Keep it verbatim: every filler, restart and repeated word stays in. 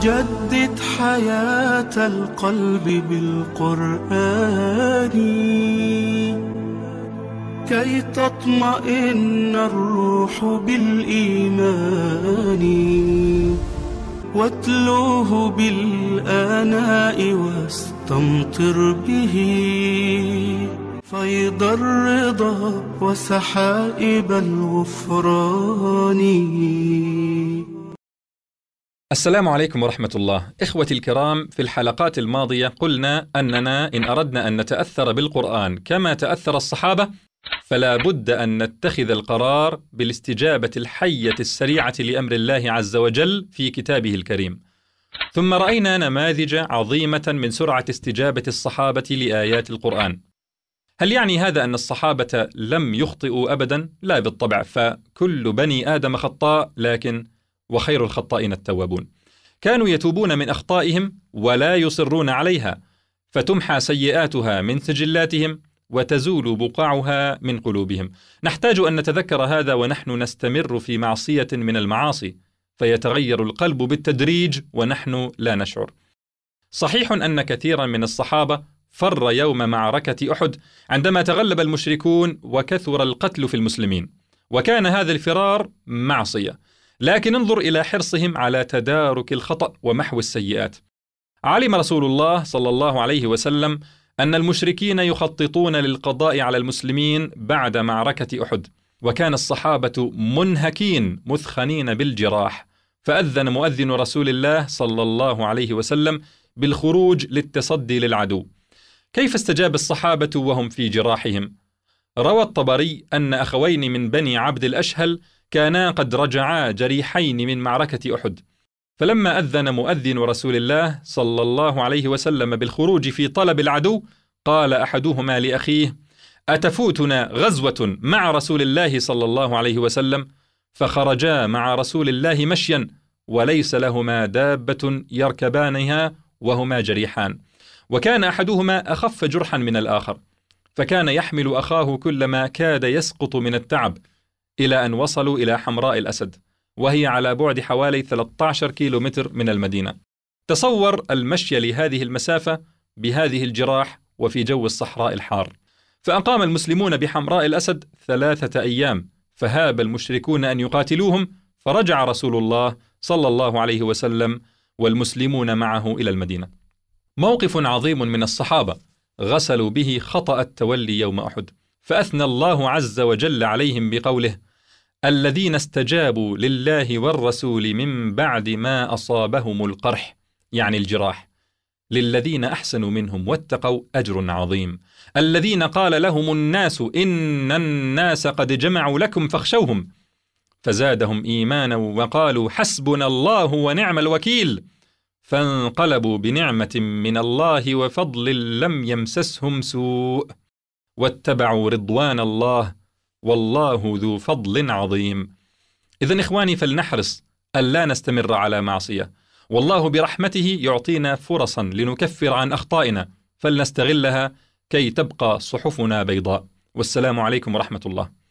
جدد حياة القلب بالقرآن كي تطمئن الروح بالإيمان، واتلوه بالآناء واستمطر به فيض الرضا وسحائب الغفران. السلام عليكم ورحمة الله. إخوتي الكرام، في الحلقات الماضية قلنا أننا إن أردنا أن نتأثر بالقرآن كما تأثر الصحابة فلا بد أن نتخذ القرار بالاستجابة الحية السريعة لأمر الله عز وجل في كتابه الكريم. ثم رأينا نماذج عظيمة من سرعة استجابة الصحابة لآيات القرآن. هل يعني هذا أن الصحابة لم يخطئوا أبدا؟ لا بالطبع، فكل بني آدم خطاء، لكن وخير الخطائين التوابون. كانوا يتوبون من أخطائهم ولا يصرون عليها، فتمحى سيئاتها من سجلاتهم وتزول بقعها من قلوبهم. نحتاج أن نتذكر هذا ونحن نستمر في معصية من المعاصي، فيتغير القلب بالتدريج ونحن لا نشعر. صحيح أن كثيرا من الصحابة فر يوم معركة أحد عندما تغلب المشركون وكثر القتل في المسلمين، وكان هذا الفرار معصية، لكن انظر إلى حرصهم على تدارك الخطأ ومحو السيئات. علم رسول الله صلى الله عليه وسلم أن المشركين يخططون للقضاء على المسلمين بعد معركة أحد، وكان الصحابة منهكين مثخنين بالجراح، فأذن مؤذن رسول الله صلى الله عليه وسلم بالخروج للتصدي للعدو. كيف استجاب الصحابة وهم في جراحهم؟ روى الطبري أن أخوين من بني عبد الأشهل كانا قد رجعا جريحين من معركة أحد، فلما أذن مؤذن رسول الله صلى الله عليه وسلم بالخروج في طلب العدو قال أحدهما لأخيه: أتفوتنا غزوة مع رسول الله صلى الله عليه وسلم؟ فخرجا مع رسول الله مشيا وليس لهما دابة يركبانها وهما جريحان، وكان أحدهما أخف جرحا من الآخر، فكان يحمل أخاه كلما كاد يسقط من التعب، إلى أن وصلوا إلى حمراء الأسد، وهي على بعد حوالي ثلاثة عشر كيلو متر من المدينة. تصور المشي لهذه المسافة بهذه الجراح وفي جو الصحراء الحار. فأقام المسلمون بحمراء الأسد ثلاثة أيام، فهاب المشركون أن يقاتلوهم، فرجع رسول الله صلى الله عليه وسلم والمسلمون معه إلى المدينة. موقف عظيم من الصحابة غسلوا به خطأ التولي يوم أحد، فأثنى الله عز وجل عليهم بقوله: الذين استجابوا لله والرسول من بعد ما أصابهم القرح، يعني الجراح، للذين أحسنوا منهم واتقوا أجر عظيم. الذين قال لهم الناس إن الناس قد جمعوا لكم فاخشوهم فزادهم إيمانا وقالوا حسبنا الله ونعم الوكيل، فانقلبوا بنعمة من الله وفضل لم يمسسهم سوء واتبعوا رضوان الله والله ذو فضل عظيم. إذن إخواني، فلنحرص ألا نستمر على معصية، والله برحمته يعطينا فرصا لنكفر عن أخطائنا، فلنستغلها كي تبقى صحفنا بيضاء. والسلام عليكم ورحمة الله.